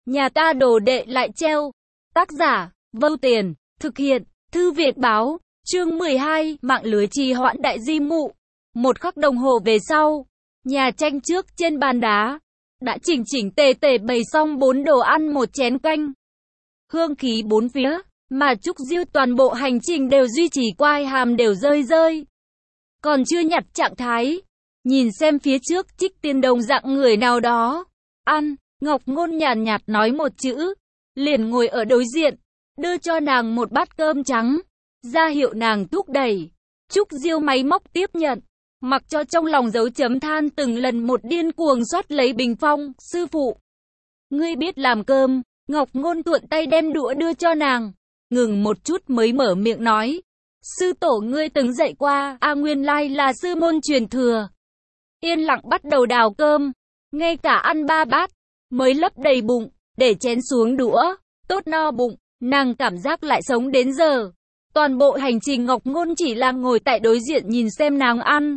Nhà ta đồ đệ lại treo. Tác giả, Vô Tiền, thực hiện, Thư Viện Báo, chương 12, mạng lưới trì hoãn đại di mụ. Một khắc đồng hồ về sau, nhà tranh trước trên bàn đá, đã chỉnh chỉnh tề tề bày xong 4 đồ ăn một chén canh. Hương khí bốn phía, mà Trúc Diêu toàn bộ hành trình đều duy trì quai hàm đều rơi rơi. Còn chưa nhặt trạng thái, nhìn xem phía trước Trích Tiên đồng dạng người nào đó. Ăn, Ngọc Ngôn nhàn nhạt nói một chữ, liền ngồi ở đối diện, đưa cho nàng một bát cơm trắng, ra hiệu nàng thúc đẩy. Trúc Diêu máy móc tiếp nhận, mặc cho trong lòng dấu chấm than từng lần một điên cuồng xoát lấy bình phong. Sư phụ, ngươi biết làm cơm. Ngọc Ngôn thuận tay đem đũa đưa cho nàng, ngừng một chút mới mở miệng nói, sư tổ ngươi từng dạy qua, nguyên lai là sư môn truyền thừa. Yên lặng bắt đầu đào cơm, ngay cả ăn 3 bát, mới lấp đầy bụng, để chén xuống đũa, tốt no bụng, nàng cảm giác lại sống đến giờ. Toàn bộ hành trình Ngọc Ngôn chỉ là ngồi tại đối diện nhìn xem nàng ăn.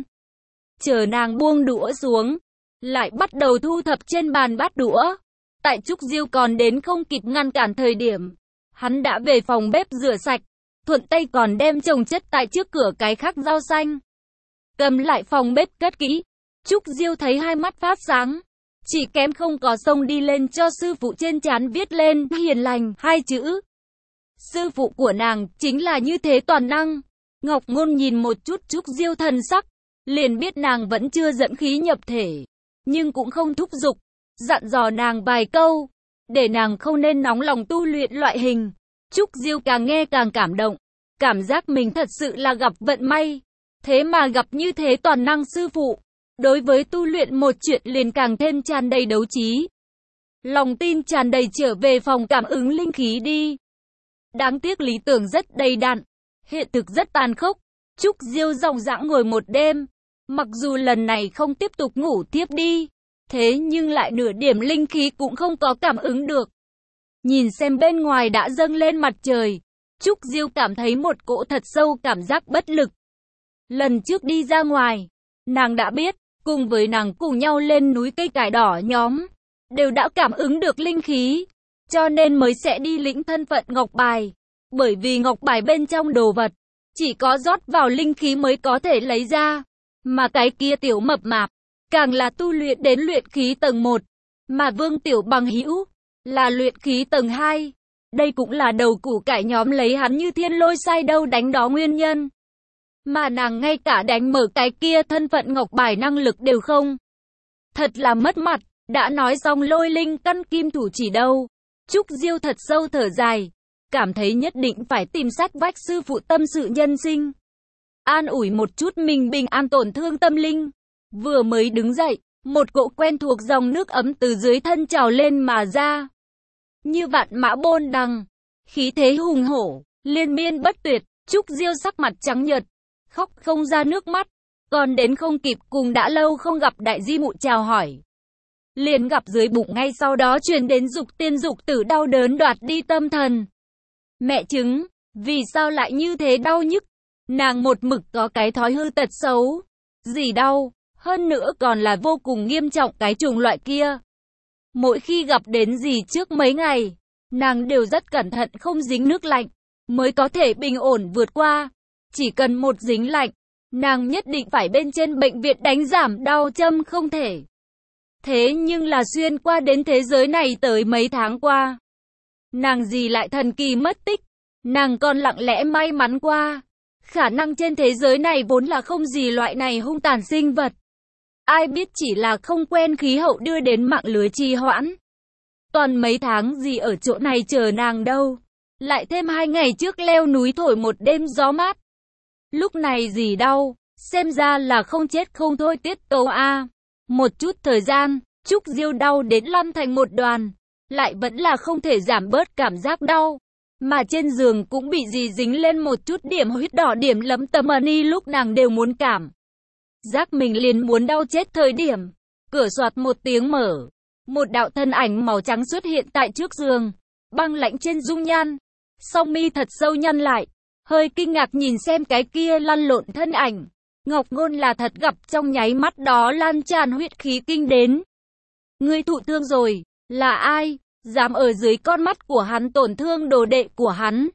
Chờ nàng buông đũa xuống, lại bắt đầu thu thập trên bàn bát đũa. Tại Trúc Diêu còn đến không kịp ngăn cản thời điểm, hắn đã về phòng bếp rửa sạch, thuận tay còn đem chồng chất tại trước cửa cái khắc rau xanh. Cầm lại phòng bếp cất kỹ, Trúc Diêu thấy hai mắt phát sáng, chỉ kém không có xông đi lên cho sư phụ trên trán viết lên hiền lành 2 chữ. Sư phụ của nàng chính là như thế toàn năng. Ngọc Ngôn nhìn một chút Trúc Diêu thần sắc, liền biết nàng vẫn chưa dẫn khí nhập thể, nhưng cũng không thúc giục, dặn dò nàng vài câu, để nàng không nên nóng lòng tu luyện loại hình. Trúc Diêu càng nghe càng cảm động, cảm giác mình thật sự là gặp vận may, thế mà gặp như thế toàn năng sư phụ. Đối với tu luyện một chuyện liền càng thêm tràn đầy đấu trí. Lòng tin tràn đầy trở về phòng cảm ứng linh khí đi. Đáng tiếc lý tưởng rất đầy đặn, hiện thực rất tàn khốc. Trúc Diêu dòng dã ngồi một đêm, mặc dù lần này không tiếp tục ngủ tiếp đi, thế nhưng lại nửa điểm linh khí cũng không có cảm ứng được. Nhìn xem bên ngoài đã dâng lên mặt trời, Trúc Diêu cảm thấy một cỗ thật sâu cảm giác bất lực. Lần trước đi ra ngoài, nàng đã biết, cùng với nàng cùng nhau lên núi cây cải đỏ nhóm, đều đã cảm ứng được linh khí, cho nên mới sẽ đi lĩnh thân phận ngọc bài. Bởi vì ngọc bài bên trong đồ vật, chỉ có rót vào linh khí mới có thể lấy ra, mà cái kia tiểu mập mạp, càng là tu luyện đến luyện khí tầng 1, mà Vương Tiểu Bằng hữu là luyện khí tầng 2. Đây cũng là đầu củ cải nhóm lấy hắn như thiên lôi sai đâu đánh đó nguyên nhân. Mà nàng ngay cả đánh mở cái kia thân phận ngọc bài năng lực đều không. Thật là mất mặt, đã nói xong lôi linh căn kim thủ chỉ đâu. Trúc Diêu thật sâu thở dài, cảm thấy nhất định phải tìm sách vách sư phụ tâm sự nhân sinh, an ủi một chút mình bình an tổn thương tâm linh. Vừa mới đứng dậy, một cỗ quen thuộc dòng nước ấm từ dưới thân trào lên mà ra. Như vạn mã bôn đằng, khí thế hùng hổ, liên miên bất tuyệt. Trúc Diêu sắc mặt trắng nhợt, khóc không ra nước mắt, còn đến không kịp cùng đã lâu không gặp đại di mụ chào hỏi. Liền gặp dưới bụng ngay sau đó truyền đến dục tiên dục tử đau đớn đoạt đi tâm thần. Mẹ chứng, vì sao lại như thế đau nhức? Nàng một mực có cái thói hư tật xấu, gì đau, hơn nữa còn là vô cùng nghiêm trọng cái chủng loại kia. Mỗi khi gặp đến gì trước mấy ngày, nàng đều rất cẩn thận không dính nước lạnh, mới có thể bình ổn vượt qua. Chỉ cần một dính lạnh, nàng nhất định phải bên trên bệnh viện đánh giảm đau châm không thể. Thế nhưng là xuyên qua đến thế giới này tới mấy tháng qua, nàng gì lại thần kỳ mất tích, nàng còn lặng lẽ may mắn qua. Khả năng trên thế giới này vốn là không gì loại này hung tàn sinh vật. Ai biết chỉ là không quen khí hậu đưa đến mạng lưới trì hoãn. Toàn mấy tháng gì ở chỗ này chờ nàng đâu. Lại thêm 2 ngày trước leo núi thổi một đêm gió mát. Lúc này gì đau, xem ra là không chết không thôi tiết tấu a. Một chút thời gian, Trúc Diêu đau đến lăn thành một đoàn, lại vẫn là không thể giảm bớt cảm giác đau. Mà trên giường cũng bị gì dính lên một chút điểm huyết đỏ điểm lấm tấm ni lúc nàng đều muốn cảm giác mình liền muốn đau chết thời điểm. Cửa soạt một tiếng mở, một đạo thân ảnh màu trắng xuất hiện tại trước giường, băng lãnh trên dung nhan, song mi thật sâu nhăn lại, hơi kinh ngạc nhìn xem cái kia lăn lộn thân ảnh. Ngọc Ngôn là thật gặp trong nháy mắt đó lan tràn huyết khí kinh đến. Ngươi thụ thương rồi, là ai? dám ở dưới con mắt của hắn tổn thương đồ đệ của hắn.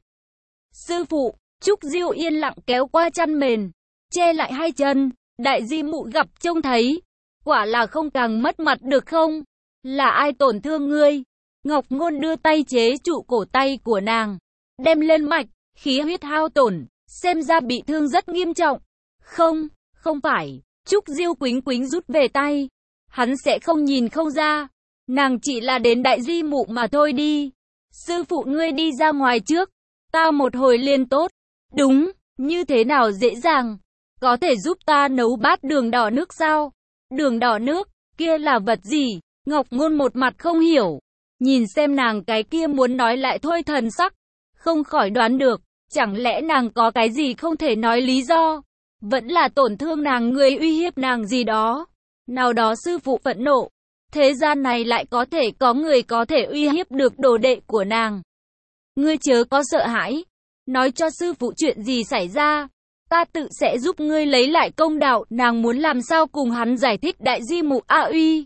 Sư phụ, Trúc Diêu yên lặng kéo qua chăn mền, che lại hai chân. Đại di mụ gặp trông thấy, quả là không càng mất mặt được không? Là ai tổn thương ngươi? Ngọc Ngôn đưa tay chế trụ cổ tay của nàng, đem lên mạch, khí huyết hao tổn, xem ra bị thương rất nghiêm trọng. Không, không phải. Trúc Diêu quính quính rút về tay. Hắn sẽ không nhìn không ra. Nàng chỉ là đến đại di mụ mà thôi đi. Sư phụ ngươi đi ra ngoài trước. Ta một hồi liền tốt. Đúng, như thế nào dễ dàng. Có thể giúp ta nấu bát đường đỏ nước sao? Đường đỏ nước, kia là vật gì? Ngọc Ngôn một mặt không hiểu. Nhìn xem nàng cái kia muốn nói lại thôi thần sắc. Không khỏi đoán được. Chẳng lẽ nàng có cái gì không thể nói lý do? Vẫn là tổn thương nàng, người uy hiếp nàng gì đó. Nào đó sư phụ phẫn nộ. Thế gian này lại có thể có người có thể uy hiếp được đồ đệ của nàng. Ngươi chớ có sợ hãi. Nói cho sư phụ chuyện gì xảy ra. Ta tự sẽ giúp ngươi lấy lại công đạo. Nàng muốn làm sao cùng hắn giải thích đại di mụ A Uy.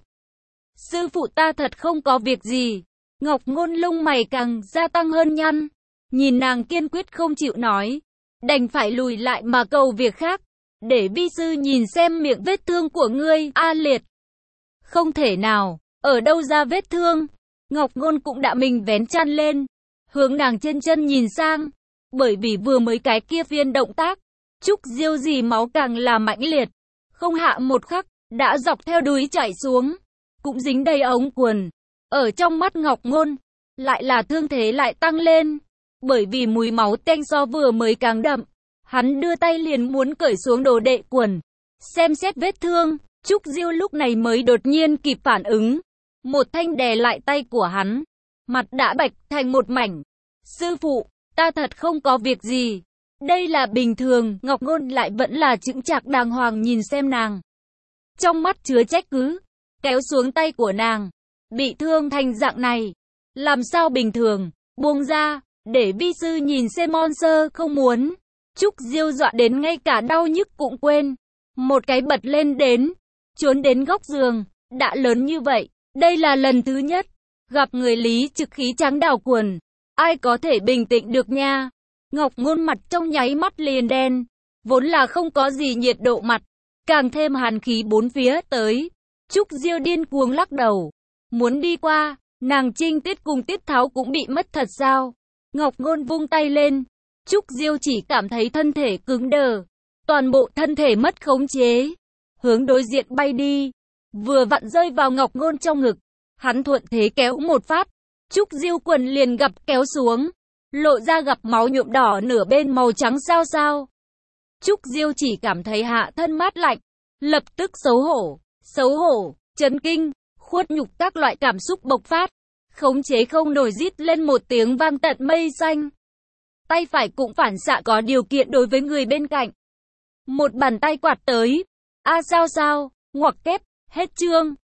Sư phụ ta thật không có việc gì. Ngọc Ngôn lông mày càng gia tăng hơn nhăn. Nhìn nàng kiên quyết không chịu nói. Đành phải lùi lại mà cầu việc khác. Để vi sư nhìn xem miệng vết thương của ngươi, A Liệt. Không thể nào, ở đâu ra vết thương. Ngọc Ngôn cũng đã mình vén chăn lên. Hướng nàng trên chân nhìn sang. Bởi vì vừa mới cái kia phiên động tác. Trúc Diêu dì máu càng là mãnh liệt. Không hạ một khắc, đã dọc theo đuôi chảy xuống. Cũng dính đầy ống quần. Ở trong mắt Ngọc Ngôn, lại là thương thế lại tăng lên. Bởi vì mùi máu tanh so vừa mới càng đậm. Hắn đưa tay liền muốn cởi xuống đồ đệ quần. Xem xét vết thương, Trúc Diêu lúc này mới đột nhiên kịp phản ứng. Một thanh đè lại tay của hắn. Mặt đã bạch thành một mảnh. Sư phụ, ta thật không có việc gì. Đây là bình thường. Ngọc Ngôn lại vẫn là chững chạc đàng hoàng nhìn xem nàng. Trong mắt chứa trách cứ. Kéo xuống tay của nàng. Bị thương thành dạng này. Làm sao bình thường. Buông ra. Để vi sư nhìn xem monster không muốn. Trúc Diêu dọa đến ngay cả đau nhức cũng quên. Một cái bật lên đến. Trốn đến góc giường. Đã lớn như vậy. Đây là lần thứ nhất. Gặp người Lý Trực khí trắng đào quần. Ai có thể bình tĩnh được nha. Ngọc Ngôn mặt trong nháy mắt liền đen. Vốn là không có gì nhiệt độ mặt. Càng thêm hàn khí bốn phía tới. Trúc Diêu điên cuồng lắc đầu. Muốn đi qua. Nàng Trinh Tiết cùng Tiết Tháo cũng bị mất thật sao. Ngọc Ngôn vung tay lên. Trúc Diêu chỉ cảm thấy thân thể cứng đờ. Toàn bộ thân thể mất khống chế. Hướng đối diện bay đi. Vừa vặn rơi vào Ngọc Ngôn trong ngực. Hắn thuận thế kéo một phát. Trúc Diêu quần liền gặp kéo xuống. Lộ ra gặp máu nhuộm đỏ nửa bên màu trắng sao sao. Trúc Diêu chỉ cảm thấy hạ thân mát lạnh. Lập tức xấu hổ, chấn kinh, khuất nhục các loại cảm xúc bộc phát. Khống chế không nổi rít lên một tiếng vang tận mây xanh. Tay phải cũng phản xạ có điều kiện đối với người bên cạnh. Một bàn tay quạt tới. A sao, ngoặc kép, hết chương.